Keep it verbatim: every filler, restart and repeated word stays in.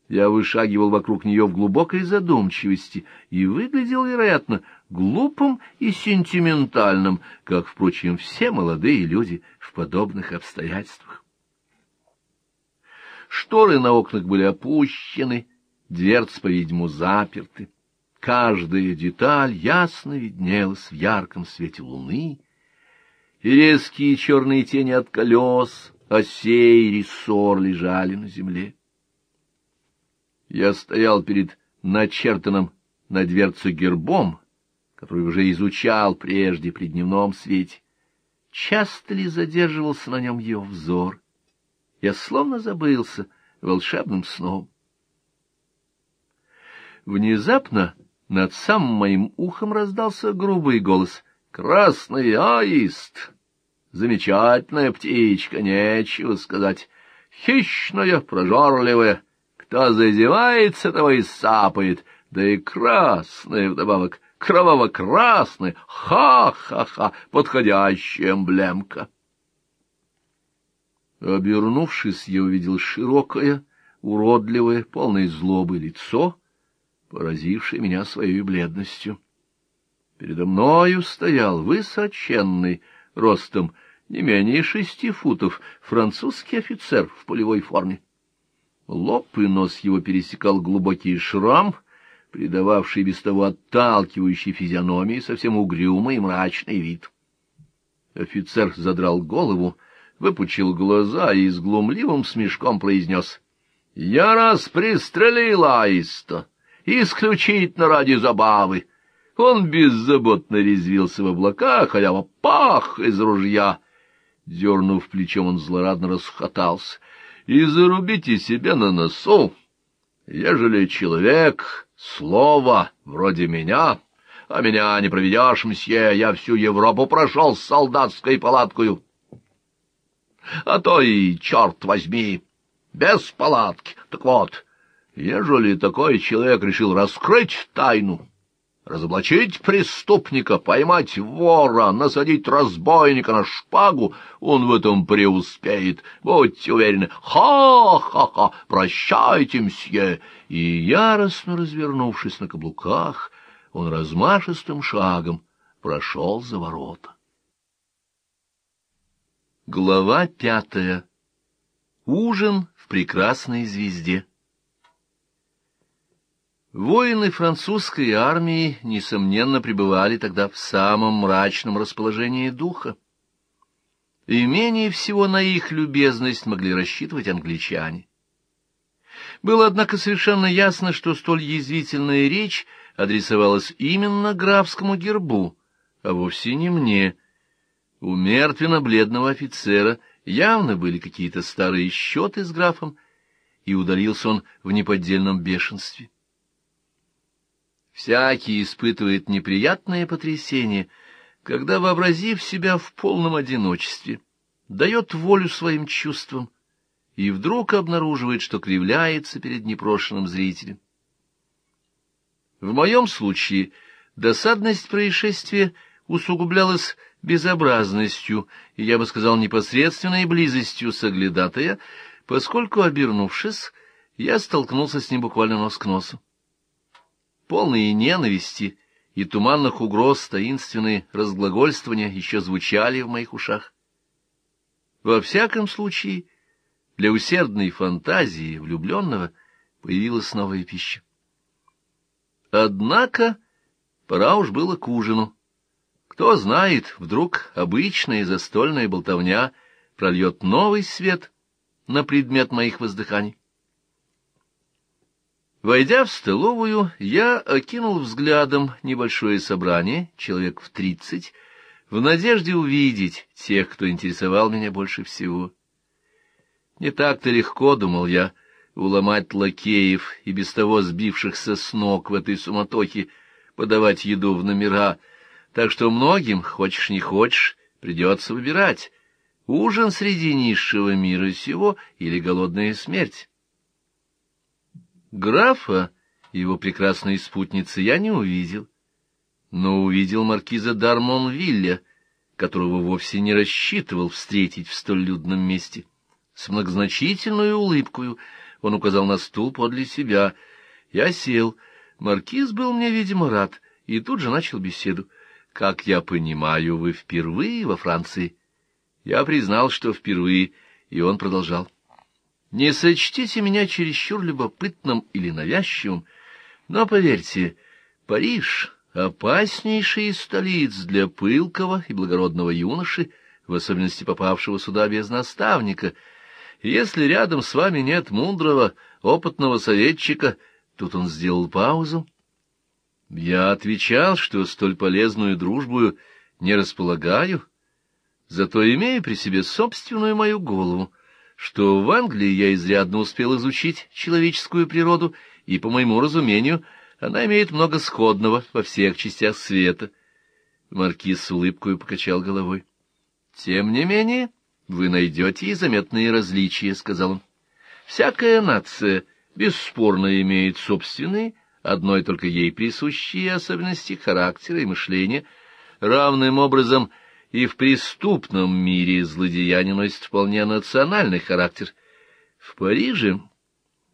Я вышагивал вокруг нее в глубокой задумчивости и выглядел, вероятно, глупым и сентиментальным, как, впрочем, все молодые люди в подобных обстоятельствах. Шторы на окнах были опущены, дверцы, по-видимому, заперты. Каждая деталь ясно виднелась в ярком свете луны, и резкие черные тени от колес, осей и рессор лежали на земле. Я стоял перед начертанным на дверце гербом, который уже изучал прежде при дневном свете. Часто ли задерживался на нем ее взор? Я словно забылся волшебным сном. Внезапно над самым моим ухом раздался грубый голос. «Красный аист! Замечательная птичка, нечего сказать. Хищная, прожорливая. Кто зазевается, того и сапает. Да и красная вдобавок, кроваво-красная. Ха-ха-ха! Подходящая эмблемка!» Обернувшись, я увидел широкое, уродливое, полное злобы лицо, поразившее меня своей бледностью. Передо мною стоял высоченный, ростом не менее шести футов, французский офицер в полевой форме. Лоб и нос его пересекал глубокий шрам, придававший без того отталкивающей физиономии совсем угрюмый и мрачный вид. Офицер задрал голову, выпучил глаза и с глумливым смешком произнес: «Я раз пристрелил аиста, исключительно ради забавы». Он беззаботно резвился в облаках, халява пах из ружья. Дернув плечом, он злорадно расхохотался. «И зарубите себе на носу, ежели человек, слово, вроде меня, а меня не проведешь, мсье, я всю Европу прошел с солдатской палаткою. А то и, черт возьми, без палатки. Так вот, ежели такой человек решил раскрыть тайну, разоблачить преступника, поймать вора, насадить разбойника на шпагу, он в этом преуспеет, будьте уверены. Ха-ха-ха! Прощайте, мсье!» И, яростно развернувшись на каблуках, он размашистым шагом прошел за ворота. Глава пятая. Ужин в прекрасной звезде. Воины французской армии, несомненно, пребывали тогда в самом мрачном расположении духа. И менее всего на их любезность могли рассчитывать англичане. Было, однако, совершенно ясно, что столь язвительная речь адресовалась именно графскому гербу, а вовсе не мне. У мертвенно-бледного офицера явно были какие-то старые счеты с графом, и удалился он в неподдельном бешенстве. Всякий испытывает неприятное потрясение, когда, вообразив себя в полном одиночестве, дает волю своим чувствам и вдруг обнаруживает, что кривляется перед непрошенным зрителем. В моем случае досадность происшествия усугублялась безобразностью, и, я бы сказал, непосредственной близостью соглядатая, поскольку, обернувшись, я столкнулся с ним буквально нос к носу. Полные ненависти и туманных угроз таинственные разглагольствования еще звучали в моих ушах. Во всяком случае, для усердной фантазии влюбленного появилась новая пища. Однако пора уж было к ужину. Кто знает, вдруг обычная застольная болтовня прольет новый свет на предмет моих воздыханий. Войдя в столовую, я окинул взглядом небольшое собрание, человек в тридцать, в надежде увидеть тех, кто интересовал меня больше всего. Не так-то легко, думал я, уломать лакеев и без того сбившихся с ног в этой суматохе подавать еду в номера, так что многим, хочешь не хочешь, придется выбирать: ужин среди низшего мира сего или голодная смерть. Графа и его прекрасной спутницы я не увидел, но увидел маркиза д'Армонвилля, которого вовсе не рассчитывал встретить в столь людном месте. С многозначительной улыбкою Он указал на стул подле себя. Я сел. Маркиз был мне, видимо, рад, и тут же начал беседу. «Как я понимаю, вы впервые во Франции?» Я признал, что впервые, и он продолжал. «Не сочтите меня чересчур любопытным или навязчивым, но, поверьте, Париж — опаснейший из столиц для пылкого и благородного юноши, в особенности попавшего сюда без наставника. Если рядом с вами нет мудрого, опытного советчика...» Тут он сделал паузу. Я отвечал, что столь полезную дружбу не располагаю, зато имею при себе собственную мою голову, что в Англии я изрядно успел изучить человеческую природу, и, по моему разумению, она имеет много сходного во всех частях света. Маркиз с улыбкой покачал головой. — Тем не менее, вы найдете и заметные различия, — сказал он. — Всякая нация бесспорно имеет собственные, одной только ей присущие особенности характера и мышления. Равным образом и в преступном мире злодеяние носит вполне национальный характер. В Париже